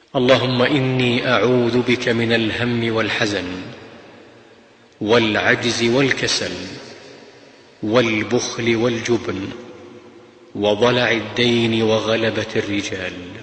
اللهم إني أعوذ بك من الهم والحزن والعجز والكسل والبخل والجبن وضلع الدين وغلبة الرجال.